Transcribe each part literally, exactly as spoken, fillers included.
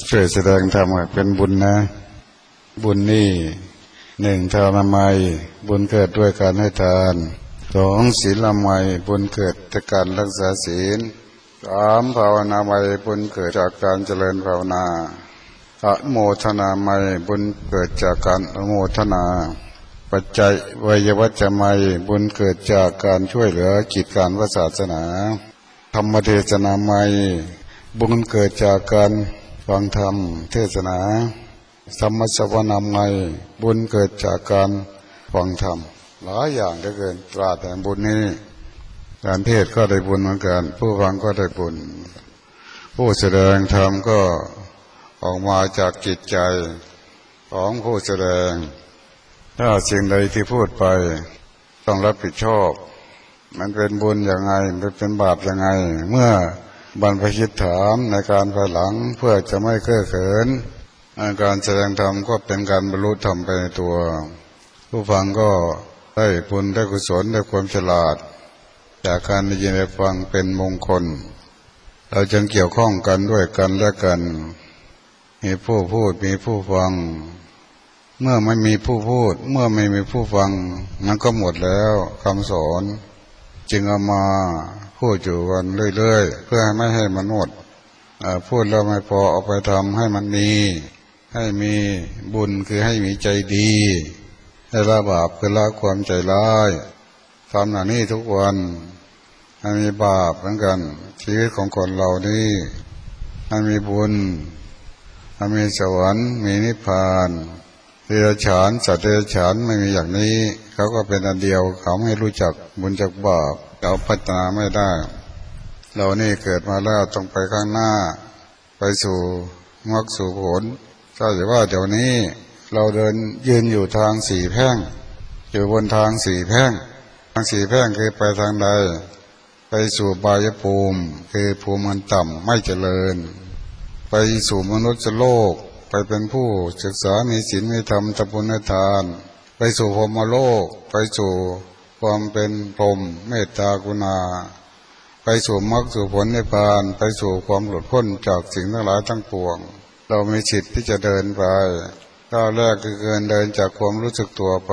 ช่วยแสดงธรรมเป็นบุญนะบุญนี่หนึ่งทานามัยบุญเกิดด้วยการให้ทานสองศีลไมยบุญเกิดจากการรักษาศีลสามภาวนาไมยบุญเกิดจากการเจริญภาวนาอนุโมทนาไมยบุญเกิดจากการอนุโมทนาปัจจัยวัยวัจจะไมยบุญเกิดจากการช่วยเหลือกิจการพระศาสนาธรรมเทศนาไมยบุญเกิดจากการฟังธรรมเทศนาธรรมสวนาไมยบุญเกิดจากการฟังธรรมหลายอย่างเหลือเกินตราแต่บุญนี้การเทศก็ได้บุญเหมือนกันผู้ฟังก็ได้บุญผู้แสดงธรรมก็ออกมาจากจิตใจของผู้แสดงถ้าสิ่งใดที่พูดไปต้องรับผิดชอบมันเป็นบุญอย่างไงมันเป็นบาปอย่างไงเมื่อบรรพชิตถามในการภายหลังเพื่อจะไม่เก้อเขินการแสดงธรรมก็เป็นการบรรลุธรรมไปในตัวผู้ฟังก็ได้บุญได้กุศลได้ความฉลาดจากการได้ยินได้ฟังเป็นมงคลเราจึงเกี่ยวข้องกันด้วยกันและกันมีผู้พูดมีผู้ฟังเมื่อไม่มีผู้พูดเมื่อไม่มีผู้ฟังมันก็หมดแล้วคำสอนจึงเอามาพูดอยู่กันเรื่อยๆเพื่อไม่ให้มันหมดพูดแล้วไม่พอเอาไปทำให้มันมีให้มีบุญคือให้มีใจดีให้ละบาปคือละความใจร้ายทำหน้านี้ทุกวันให้มีบาปเหมือนกันชีวิตของคนเรานี่ให้มีบุญให้มีสวรรค์มีนิพพานเดรัจฉานสัตว์เดรัจฉานไม่มีอย่างนี้เขาก็เป็นอันเดียวเขาไม่รู้จักบุญจักบาปเขาพัฒนาไม่ได้เรานี่เกิดมาแล้วต้องไปข้างหน้าไปสู่มรรคสู่ผลถ้าอย่างว่าเดี๋ยวนี้เราเดินยืนอยู่ทางสี่แพร่งอยู่บนทางสี่แพร่งทางสี่แพร่งคือไปทางใดไปสู่บายภูมิคือภูมิมันต่ำไม่เจริญไปสู่มนุษย์โลกไปเป็นผู้ศึกษามีศีลมีธรรมทำบุญให้ทานไปสู่พรหมโลกไปสู่ความเป็นพรหมเมตตากรุณาไปสู่มรรคสู่ผลนิพพานไปสู่ความหลุดพ้นจากสิ่งทั้งหลายทั้งปวงเรามีสิทธิ์ที่จะเดินไปก้าวแรกคือการเดินจากความรู้สึกตัวไป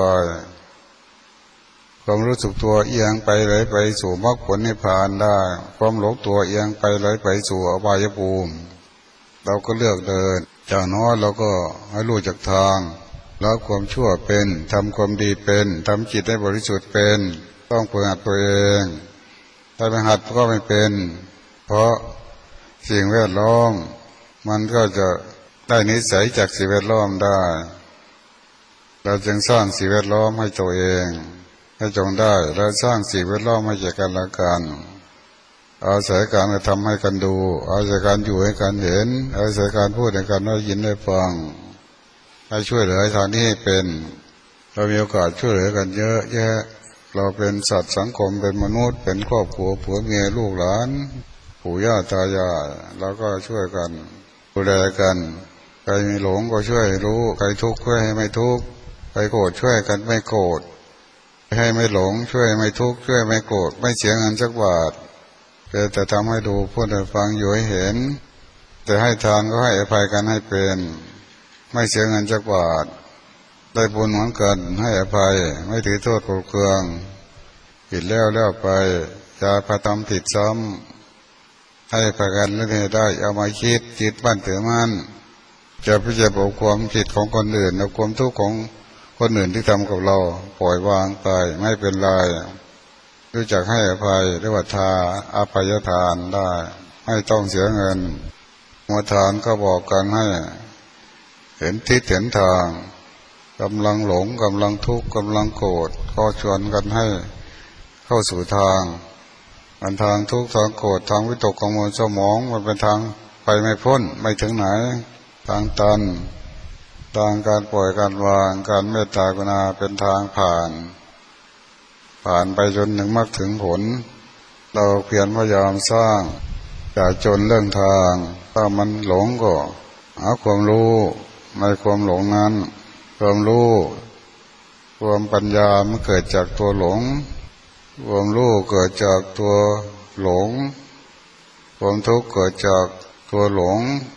ความรู้สึกตัวเอียงไปไหลไปสู่มรรคผลนิพพานได้ความหลงตัวเอียงไปไหลไปสู่อบายภูมิเราก็เลือกเดินจากน้อยเราก็ให้รู้จักทางละความชั่วเป็นทำความดีเป็นทำจิตให้บริสุทธิ์เป็นต้องฝึกหัดตัวเองถ้าไม่หัดก็ไม่เป็นเพราะสิ่งแวดล้อมมันก็จะได้นิสัยจากสิ่งแวดล้อมได้เราจึงสร้างสิ่งแวดล้อมให้ตัวเองให้จงได้แล้วสร้างสิ่งแวดล้อมให้แก่กันและกันอาศัยการกระทำให้กันดูอาศัยการอยู่ให้กันเห็นอาศัยการพูดให้กันได้ยินได้ฟังให้ช่วยเหลือทางนี้ให้เป็นเรามีโอกาสช่วยเหลือกันเยอะแยะเราเป็นสัตว์สังคมเป็นมนุษย์เป็นครอบครัวผัวเมียลูกหลานปู่ย่าตายายเราก็ช่วยกันดูแลกันใครมีหลงก็ช่วยรู้ใครทุกข์ช่วยให้ไม่ทุกข์ใครโกรธช่วยกันไม่โกรธให้ไม่หลงช่วยไม่ทุกข์ช่วยไม่โกรธไม่เสียเงินสักบาทแต่ทำให้ดูพูดให้ฟังอยู่ให้เห็นแต่ให้ทานก็ให้อภัยกันให้เป็นไม่เสียเงินสักบาทได้บุญเหมือนกันให้อภัยไม่ถือโทษโกรธเคืองผิดแล้วแล้วไปจะพาทำผิดซ้ำให้อภัยกันแล้วเนี่ยได้เอามาคิดจิตบ้านถือมั่นจะพิจารณาความผิดของคนอื่นและความทุกข์ของคนอื่นที่ทำกับเราปล่อยวางไปไม่เป็นไรรู้จักให้อภัยเรียกว่าทาอภัยทานได้ไม่ต้องเสียเงินมทานก็บอกกันให้เห็นทิศเห็นทางกำลังหลงกำลังทุกข์กำลังโกรธก็ชวนกันให้เข้าสู่ทางอันทางทุกข์ทางโกรธทางวิตกกังวลสมองมันเป็นทางไปไม่พ้นไม่ถึงไหนทางตันทางการปล่อยการวางการเมตตากรุณาเป็นทางผ่านผ่านไปจนถึงมรรคถึงผลเราเพียรพยายามสร้างอย่าจนเรื่องทางถ้ามันหลงก็หาความรู้ในความหลงนั้นความรู้ความปัญญามันเกิดจากตัวหลงความรู้เกิดจากตัวหลงความทุกข์เกิดจากตัวหลงค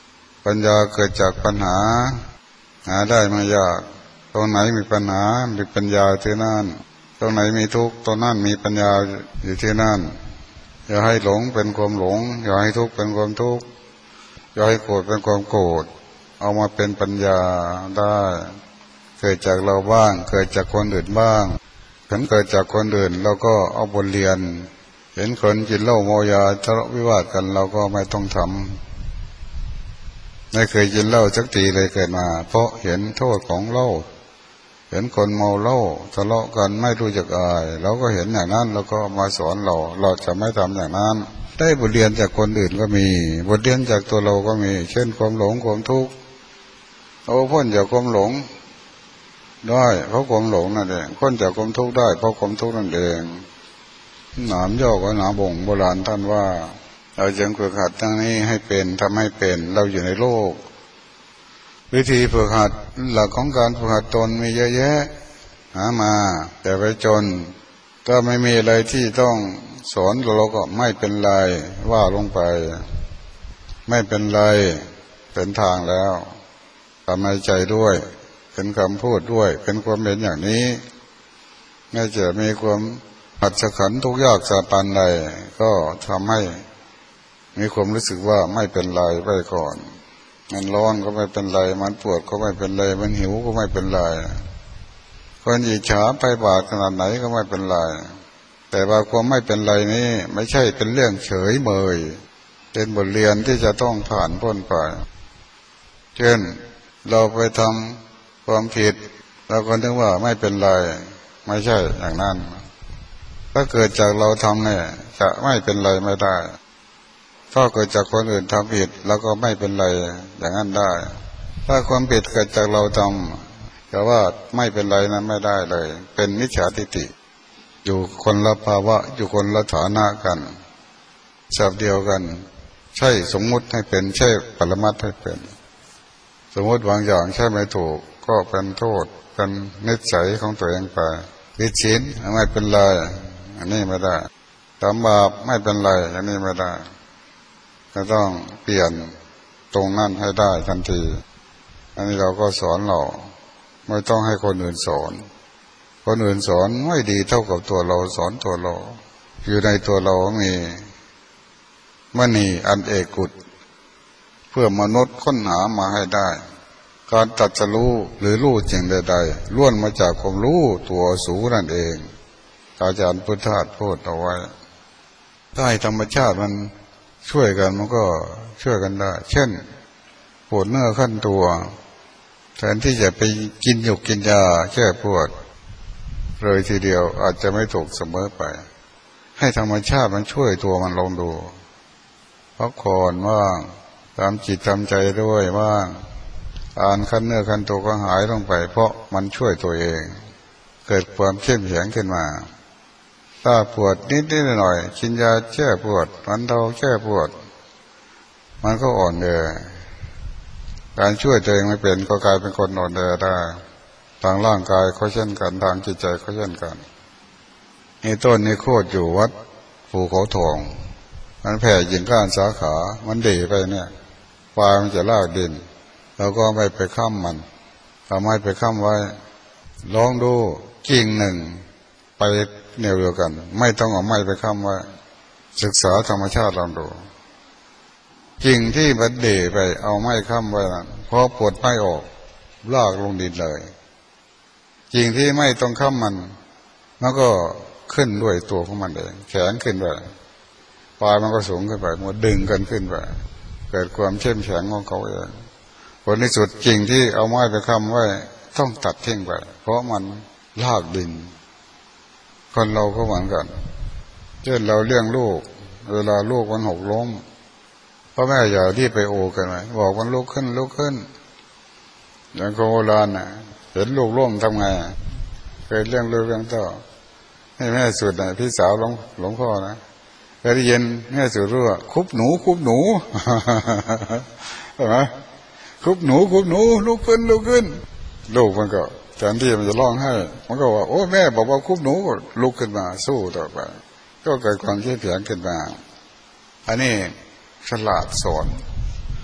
ปัญญาเกิดจากปัญหาหาได้ไม่ยากตรงไหนมีปัญหามีปัญญาที่นั่นตรงไหนมีทุกข์ตรงนั้นมีปัญญาอยู่ที่นั่นอย่าให้หลงเป็นความหลงอย่าให้ทุกข์เป็นความทุกข์อย่าให้โกรธเป็นความโกรธเอามาเป็นปัญญาได้เกิดจากเราบ้างเกิดจากคนอื่นบ้างฉันเกิดจากคนอื่นเราก็เอาบทเรียนเห็นคนกินเหล้าเมายาทะเลาะวิวาทกันเราก็ไม่ต้องทำไม่เคยกินเหล้าสักทีเลยเกิดมาเพราะเห็นโทษของเหล้าเห็นคนเมาเหล้าทะเลาะกันไม่รู้จักอายเราก็เห็นอย่างนั้นเราก็มาสอนเราเราจะไม่ทำอย่างนั้นได้บทเรียนจากคนอื่นก็มีบทเรียนจากตัวเราก็มีเช่นความหลงความทุกข์เอาพ้นจากความหลงได้เพราะความหลงนั่นเองพ้นจากความทุกข์ได้เพราะความทุกข์นั่นเองหนามย่อก็หนาบ่งโบราณท่านว่าเราจึงฝึกหัดทั้งนี้ให้เป็นทำให้เป็นเราอยู่ในโลกวิธีฝึกหัดหลักของการฝึกหัดตนมีเยอะแยะหามาแต่ไปจนถ้าไม่มีอะไรที่ต้องสอนเราก็ไม่เป็นไรว่าลงไปไม่เป็นไรเป็นทางแล้วทำให้ใจด้วยเป็นคำพูดด้วยเป็นความเป็นอย่างนี้ไม่จะมีความหัดสขันทุกยากสาปันใดก็ทำให้มีความรู้สึกว่าไม่เป็นไรไว้ก่อนมันร้อนก็ไม่เป็นไรมันปวดก็ไม่เป็นไรมันหิวก็ไม่เป็นไรคนอิจฉาไปบาดขนาดไหนก็ไม่เป็นไรแต่ว่าความไม่เป็นไรนี้ไม่ใช่เป็นเรื่องเฉยเมยเป็นบทเรียนที่จะต้องผ่านพ้นไปเช่นเราไปทำความผิดเราก็นึกว่าไม่เป็นไรไม่ใช่อย่างนั้นถ้าเกิดจากเราทำเนี่ยจะไม่เป็นไรไม่ได้ถ้าเกิดจากคนอื่นทำผิดแล้วก็ไม่เป็นไรอย่างนั้นได้ถ้าความผิดเกิดจากเราทำแต่ว่าไม่เป็นไรนั้นไม่ได้เลยเป็นมิจฉาทิฏฐิอยู่คนละภาวะอยู่คนละฐานะกันสับเดียวกันใช่สมมุติให้เป็นใช่ปรมัตถ์ให้เป็นสมมติบางอย่างใช่ไม่ถูกก็เป็นโทษเป็นนิสัยของตัวเองไปผิดศีลไม่เป็นไรอันนี้ไม่ได้ทำบาปไม่เป็นไรอันนี้ไม่ได้ก็ต้องเปลี่ยนตรงนั้นให้ได้ทันทีอันนี้เราก็สอนเราไม่ต้องให้คนอื่นสอนคนอื่นสอนไม่ดีเท่ากับตัวเราสอนตัวเราอยู่ในตัวเรามีมณีอันเอกกุศเพื่อมนุษย์ค้นหามาให้ได้การตรัสรู้หรือรู้จริงใดๆล้วนมาจากความรู้ตัวสูงนั่นเองอาจารย์พุทธทาสพูดเอาไว้ถ้าให้ธรรมชาติมันช่วยกันมันก็ช่วยกันได้เช่นปวดเนื้อขั้นตัวแทนที่จะไปกินหยกกินยาแก้ปวดเลยทีเดียวอาจจะไม่ถูกเสมอไปให้ธรรมชาติมันช่วยตัวมันลองดูพักผ่อนว่างตามจิตตามใจด้วยว่างอ่านขั้นเนื้อขั้นตัวก็หายลงไปเพราะมันช่วยตัวเองเกิดความเข้มแข็งขึ้นมาถ้าปวดนิดนิดหน่อยกินยาแก้ปวดมันเทาแก้ปวดมันก็อ่อนแอการช่วยตัวเองไม่เป็นก็กลายเป็นคนอ่อนแอได้ทางร่างกายก็เช่นกันทางจิตใจก็เช่นกันนี่ต้นนี้โคตรอยู่วัดภูเขาทองมันแผ่ยิงก้านสาขามันดีไปเนี่ยปลายมันจะลากดินเราก็ไม่ไปค้ำมันทำให้ไปค้ำไว้ลองดูกิ่งหนึ่งไปแนวเดียวกันไม่ต้องเอาไม้ไปค้ำไว้ศึกษาธรรมชาติลองดูกิ่งที่มันเด่ไปเอาไม้ค้ำไว้นั้นพอปวดไม้ออกลากลงดินเลยกิ่งที่ไม่ต้องค้ำมันมันก็ขึ้นด้วยตัวของมันเองแข็งขึ้นไปปลายมันก็สูงขึ้นไปมันดึงกันขึ้นไปเกิดความเข้มแข็งของเขาเองผลที่สุดกิ่งที่เอาไม้ไปค้ำไว้ต้องตัดทิ้งไปเพราะมันลากดินคนเราก็เหมือนกันเช่นเราเลี้ยงลูกเวลาลูกมันหกล้มพ่อแม่อย่าที่ไปโอกันไหมบอกมันลุกขึ้นลุกขึ้นอย่างโบราณน่ะเห็นลูกล้มทำไงเคยเลี้ยงลูกเลี้ยงต่อให้แม่สุดน่ะพี่สาวหลวงหลวงพ่อนะเคยได้ยินแม่สุดรู้ว่าคุบหนูคุบหนูใช่ไหมคุบหนูคุบหนูลุกขึ้นลุกขึ้นลูกมันก็แทนที่มันจะร้องไห้มันก็ว่าโอ้แม่บอกว่าคุบหนูก็ลุกขึ้นมาสู้ต่อไปก็เกิดความเข้มแข็งขึ้นมาอันนี้ฉลาดสอน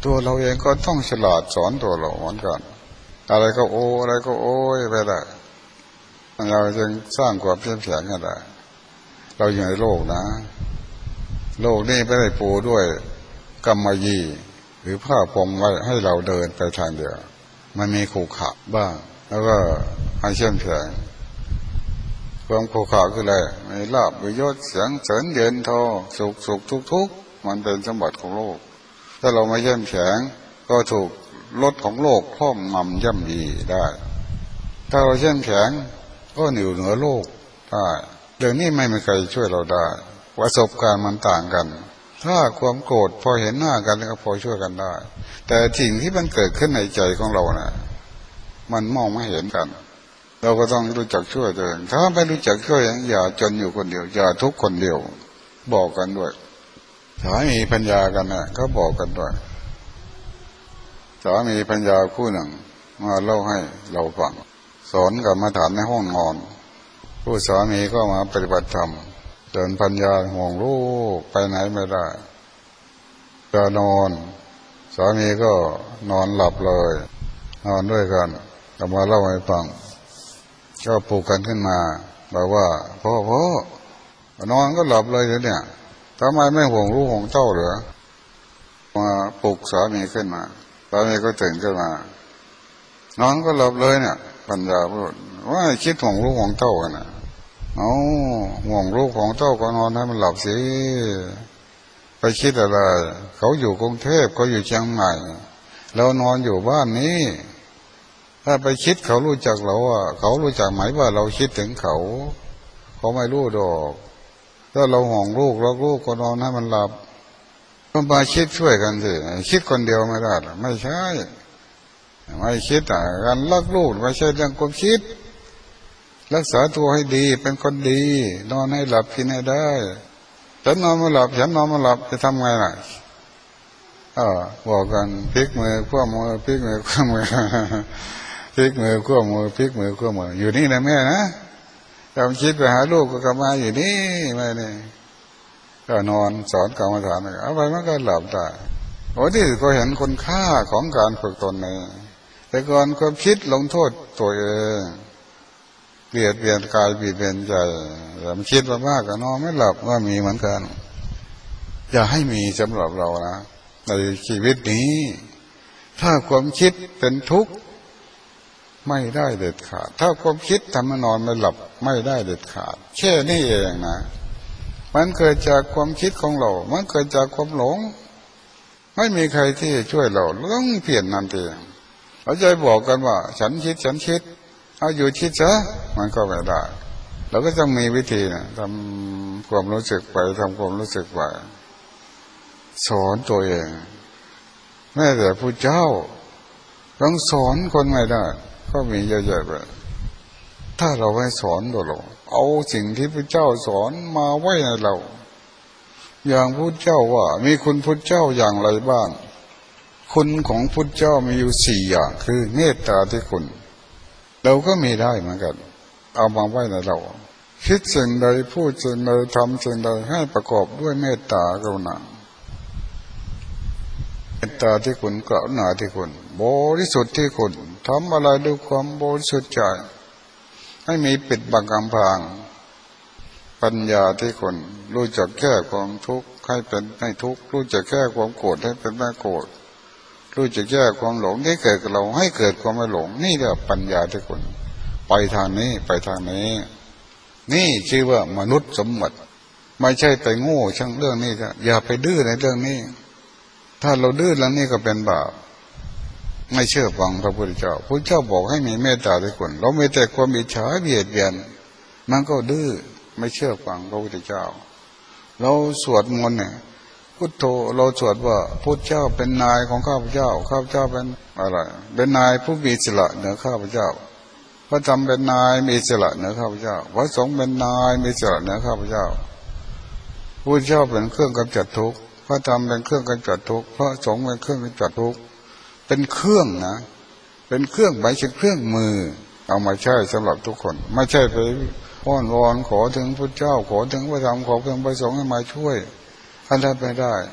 ตัวเราเองก็ต้องฉลาดสอนตัวเราเหมือนกันอะไรก็โอ้อะไรก็โอ้ยไปได้เราจึงสร้างความเข้มแข็งกันได้เราอยู่ในโลกนะโลกนี้ไม่ได้ปูด้วยกำมะหยี่หรือผ้าพรมไว้ให้เราเดินไปทางเดียวมันมีขรุขระบ้างแล้วก็ให้เข้มแข็งความขรุขระคืออะไรมีลาภมียศเสียงเสริญเยินทอสุขสุขทุกทุกมันเป็นสมบัติของโลกถ้าเราไม่เข้มแข็งก็ถูกรถของโลกครอบงำย่ำยีได้ถ้าเราเข้มแข็งก็อยู่เหนือโลกได้เรื่องนี้ไม่มีใครช่วยเราได้ประสบการณ์มันต่างกันถ้าความโกรธพอเห็นหน้ากันก็พอช่วยกันได้แต่สิ่งที่มันเกิดขึ้นในใจของเรานะ่ะมันมองไม่เห็นกันเราก็ต้องรู้จักช่วยตัวเองถ้าไม่รู้จักช่วยอย่าจนอยู่คนเดียวอย่าทุกข์คนเดียวบอกกันด้วยสามีปัญญากันนะเขาบอกกันด้วยสามีปัญญาคู่หนึ่งมาเล่าให้เราฟังสอนกรรมฐานในห้องนอนผู้สามีก็มาปฏิบัติธรรมเดินปัญญาห่วงลูกไปไหนไม่ได้จะนอนสามีก็นอนหลับเลยนอนด้วยกันก็มาเล่าให้ฟังก็ปลุกกันขึ้นมาบอกว่าพ่อพ่อนอนก็หลับเลยเนี่ยทำไมไม่ห่วงลูกห่วงเต้าเหรอมาปลุกสามีขึ้นมาสามีก็ตื่นขึ้นมานอนก็หลับเลยเนี่ยปัญญาพูดว่าคิดห่วงลูกห่วงเต้ากันนะเอาห่วงลูกของเต้าก็นอนให้มันหลับสิไปคิดอะไรเขาอยู่กรุงเทพเขาอยู่เชียงใหม่เรานอนอยู่บ้านนี้ถ้าไปคิดเขารู้จักเราอ่ะเขารู้จักไหมว่าเราคิดถึงเขาเขาไม่รู้ดอกถ้าเราห่วงลูกรักลูกก็นอนให้มันหลับก็มาคิดช่วยกันสิคิดคนเดียวไม่ได้หรอไม่ใช่ไม่คิดอ่ะการรักลูกไม่ใช่เรื่องความคิดรักษาตัวให้ดีเป็นคนดีนอนให้หลับกินให้ได้ฉันนอนไม่หลับฉันนอนไม่หลับจะทำไงล่ะอ่าบอกกันพลิกมือคว่ำมือพลิกมือคว่ำมือพลิกมือคว่ำมือพลิกมือคว่ำมืออยู่นี่นะแม่นะกำลังคิดไปหาลูกก็กลับมาอยู่นี่ไม่นี่ก็นอนสอนกรรมฐานเอาไปมันก็หลับได้โอ้ที่ก็เห็นคุณค่าของการฝึกตนเองแต่ก่อนความคิดลงโทษตัวเองเบียดเบียนกายเบียดเบียนใจแต่มันคิดมากๆก็นอนไม่หลับก็มีเหมือนกันอย่าให้มีสำหรับเรานะในชีวิตนี้ถ้าความคิดเป็นทุกข์ไม่ได้เด็ดขาดถ้าความคิดทำให้นอนไม่หลับไม่ได้เด็ดขาดแค่นี้เองนะมันเกิดจากความคิดของเรามันเกิดจากความหลงไม่มีใครที่ช่วยเราต้องเปลี่ยนนั่นเองเราจะบอกกันว่าฉันคิดฉันคิดเอาอยู่คิดซะมันก็ไม่ได้เราก็ต้องมีวิธีนะทำความรู้สึกไปทำความรู้สึกไปสอนตัวเองแม้แต่ผู้เจ้าต้องสอนคนไม่ได้ก็มีเยอะแยะไปถ้าเราไม่สอนตัวเราเอาสิ่งที่พระเจ้าสอนมาไว้ในเราอย่างพุทธเจ้าว่ามีคุณพุทธเจ้าอย่างไรบ้างคุณของพุทธเจ้ามีอยู่สี่อย่างคือเมตตาที่คุณเราก็มีได้เหมือนกันเอามาไว้ในเราคิดสิ่งใดพูดสิ่งใดทำสิ่งใดให้ประกอบด้วยเมตตากรุณาเมตตาที่คุณกรุณาที่คุณบริสุทธิ์ที่คุณทำอะไรด้วยความบริสุทธิ์ใจให้มีปิดบังอำพรางปัญญาที่คนรู้จักแก้ความทุกข์ให้เป็นไม่ทุกข์รู้จักแก้ความโกรธให้เป็นไม่โกรธรู้จักแก้ความหลงที่เกิดกับเราให้เกิดความไม่หลงนี่เรียกปัญญาที่คนไปทางนี้ไปทางนี้นี่ชื่อว่ามนุษย์สมบัติไม่ใช่ไปโง่ช่างเรื่องนี้นะอย่าไปดื้อในเรื่องนี้ถ้าเราดื้อเรื่องนี้ก็เป็นบาปไม่เชื่อฟังพระพุทธเจ้าพระพุทธเจ้าบอกให้มีเมตตาที่คนเราไม่แต่ความอิจฉาเบียดเบียนมันก็ดื้อไม่เชื่อฟังพระพุทธเจ้าเราสวดมนต์เนี่ยพุทโธเราสวดว่าพุทธเจ้าเป็นนายของข้าพเจ้าข้าพเจ้าเป็นอะไรเป็นนายผู้มีอิสระเหนือข้าพเจ้าพระธรรมเป็นนายมีอิสระเหนือข้าพเจ้าพระสงฆ์เป็นนายมีอิสระเหนือข้าพเจ้าพุทธเจ้าเป็นเครื่องกำจัดทุกข์พระธรรมเป็นเครื่องกำจัดทุกข์พระสงฆ์เป็นเครื่องกำจัดทุกข์เป็นเครื่องนะเป็นเครื่องหมายถึงเครื่องมือเอามาใช้สำหรับทุกคนไม่ใช่ไปอ้อนวอนขอถึงพุทธเจ้าขอถึงพระธรรมขอถึงพระสงฆ์ให้มาช่วยท่านทำไม่ได้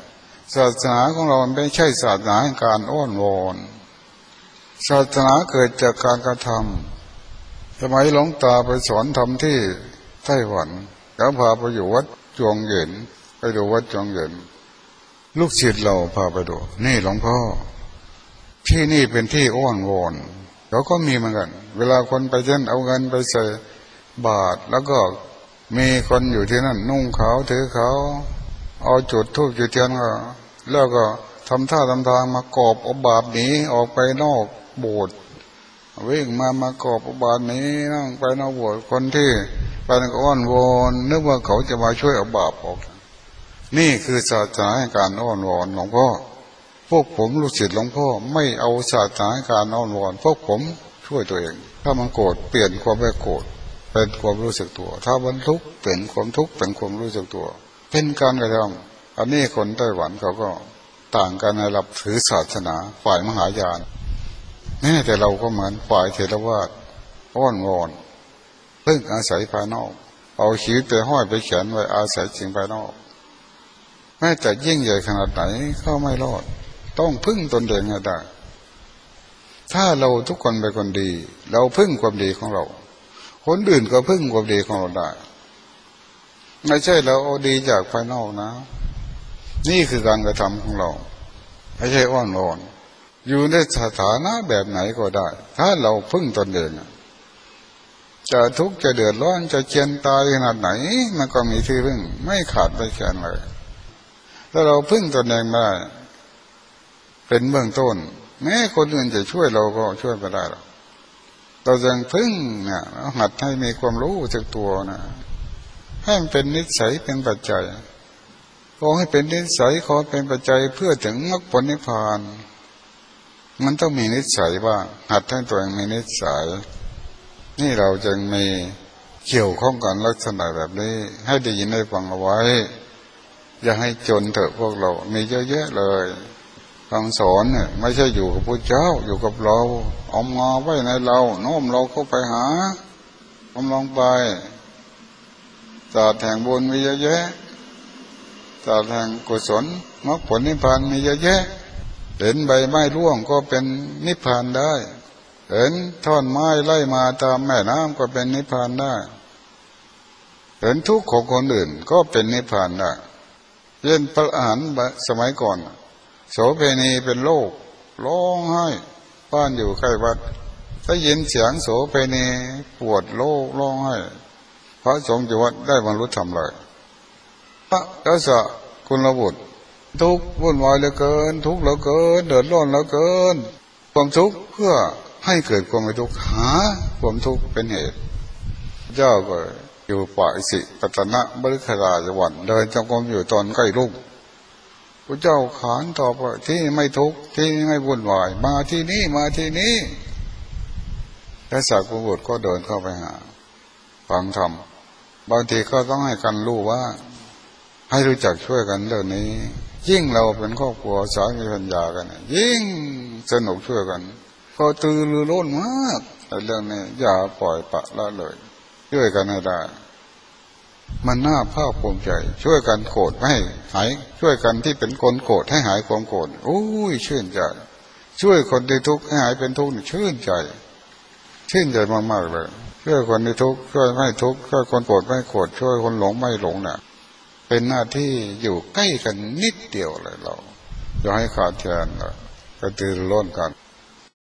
ศาสนาของเราไม่ใช่ศาสนาแห่งการอ้อนวอนศาสนาเกิดจากการกระทำสมัยหลวงตาไปสอนธรรมที่ไต้หวันแล้วพาไปอยู่วัดจวงเหยินไปดูวัดจวงเหยินลูกศิษย์เราพาไปดูนี่หลวงพ่อที่นี่เป็นที่อ้อนวอนเราก็มีเหมือนกันเวลาคนไปเช่นเอาเงินไปใส่บาตรแล้วก็มีคนอยู่ที่นั่นนุ่งขาวถือขาวเอาจุดธูปจุดเทียนก็แล้วก็ทำท่าทำทางมากอบเอาบาปหนีออกไปนอกโบสถ์วิ่งมามากอบเอาบาปหนีนั่งไปนอกโบสถ์คนที่ไปก็อ้อนวอนนึกว่าเขาจะมาช่วยเอาบาปออกนี่คือศาสนาแห่งการอ้อนวอนหลวงพ่อพวกผมลูกศิษย์หลวงพ่อไม่เอาศาสนาแห่งการอ้อนวอนพวกผมช่วยตัวเองถ้ามันโกรธเปลี่ยนความไม่โกรธเป็นความรู้สึกตัวถ้ามันทุกข์เป็นความทุกข์เป็นความรู้สึกตัวเป็นการกระทำอันนี้คนไต้หวันเขาก็ต่างกันในระดับถือศาสนาฝ่ายมหายานนี่แต่เราก็เหมือนฝ่ายเทรวาสอ้อนวอนเพิ่งอาศัยภายนอกเอาชีวิตไปห้อยไปเขียนไว้อาศัยสิ่งภายนอกแม้แต่ยิ่งใหญ่ขนาดไหนก็ไม่รอดต้องพึ่งตนเองให้ได้ถ้าเราทุกคนเป็นคนดีเราพึ่งความดีของเราคนอื่นก็พึ่งความดีของเราได้ไม่ใช่เราเอาดีจากภายนอกนะนี่คือการกระทำของเราไม่ใช่อ้อนวอนอยู่ในสถานะแบบไหนก็ได้ถ้าเราพึ่งตนเองจะทุกข์จะเดือดร้อนจะเจียนตายขนาดไหนมันก็มีที่พึ่งไม่ขาดไม่แคลนเลยถ้าเราพึ่งตนเองได้เป็นเบื้องต้นแม้คนอื่นจะช่วยเราก็ช่วยไม่ได้หรอกเราจึงพึ่งเนี่ยหัดให้มีความรู้จากตัวนะให้มันเป็นนิสัยเป็นปัจจัยขอให้เป็นนิสัยขอเป็นปัจจัยเพื่อถึงมรรคผลนิพพานมันต้องมีนิสัยบ้างหัดให้ตัวเองมีนิสัยนี่เราจึงมีเกี่ยวข้องกันลักษณะแบบนี้ให้ได้ยินได้ฟังเอาไว้อย่าให้จนเถอะพวกเรามีเยอะแยะเลยคำสอนเนี่ยไม่ใช่อยู่กับพระเจ้าอยู่กับเราเอามาไว้ในเราโน้มเราเข้าไปหากำลังไปศาสตร์แห่งบุญมีเยอะแยะศาสตร์แห่งกุศลมรรคผลนิพพานมีเยอะแยะเห็นใบไม้ร่วงก็เป็นนิพพานได้เห็นท่อนไม้ไล่มาตามแม่น้ำก็เป็นนิพพานได้เห็นทุกข์ของคนอื่นก็เป็นนิพพานได้เช่นพระอรหันต์สมัยก่อนโสเภณีเป็นโรคร้องไห้บ้านอยู่ใกล้วัดได้ยินเสียงโสเภณีปวดโรคร้องไห้พระสงฆ์อยู่วัดได้บรรลุธรรมเลยพระเจ้าสะคุณระบุตรทุกข์วุ่นวายเหลือเกินทุกข์เหลือเกินเดือดร้อนเหลือเกินความทุกข์เพื่อให้เกิดความไม่ทุกข์หาความทุกข์เป็นเหตุเจ้าก็อยู่ป่าอิสิปตนะบริขราจังหวัดเดินจงกรมอยู่ตอนใกล้รุ่งพระเจ้าขานตอบว่าที่ไม่ทุกข์ที่ไม่วุ่นวายมาที่นี่มาที่นี่พระสักกุบุตรก็เดินเข้าไปหาฟังธรรมบางทีก็ต้องให้กันรู้ว่าให้รู้จักช่วยกันเรื่องนี้ยิ่งเราเป็นครอบครัวสามีภรรยากันยิ่งสนุกช่วยกันก็ตื่นรือร้นมากแต่เรื่องนี้อย่าปล่อยปะละเลยช่วยกันให้ได้มันน่าภาคภูมิใจช่วยกันโกรธไม่ให้หายช่วยกันที่เป็นคนโกรธให้หายความโกรธโอ้ยชื่นใจช่วยคนที่ทุกข์ให้หายเป็นทุกข์ชื่นใจชื่นใจมากๆเลยช่วยคนที่ทุกข์ช่วยไม่ทุกข์ช่วยคนโกรธไม่โกรธช่วยคนหลงไม่หลงเนี่ยเป็นหน้าที่อยู่ใกล้กันนิดเดียวเลยเราอย่าให้ขาดแคลนเลยกระตือรือร้นกัน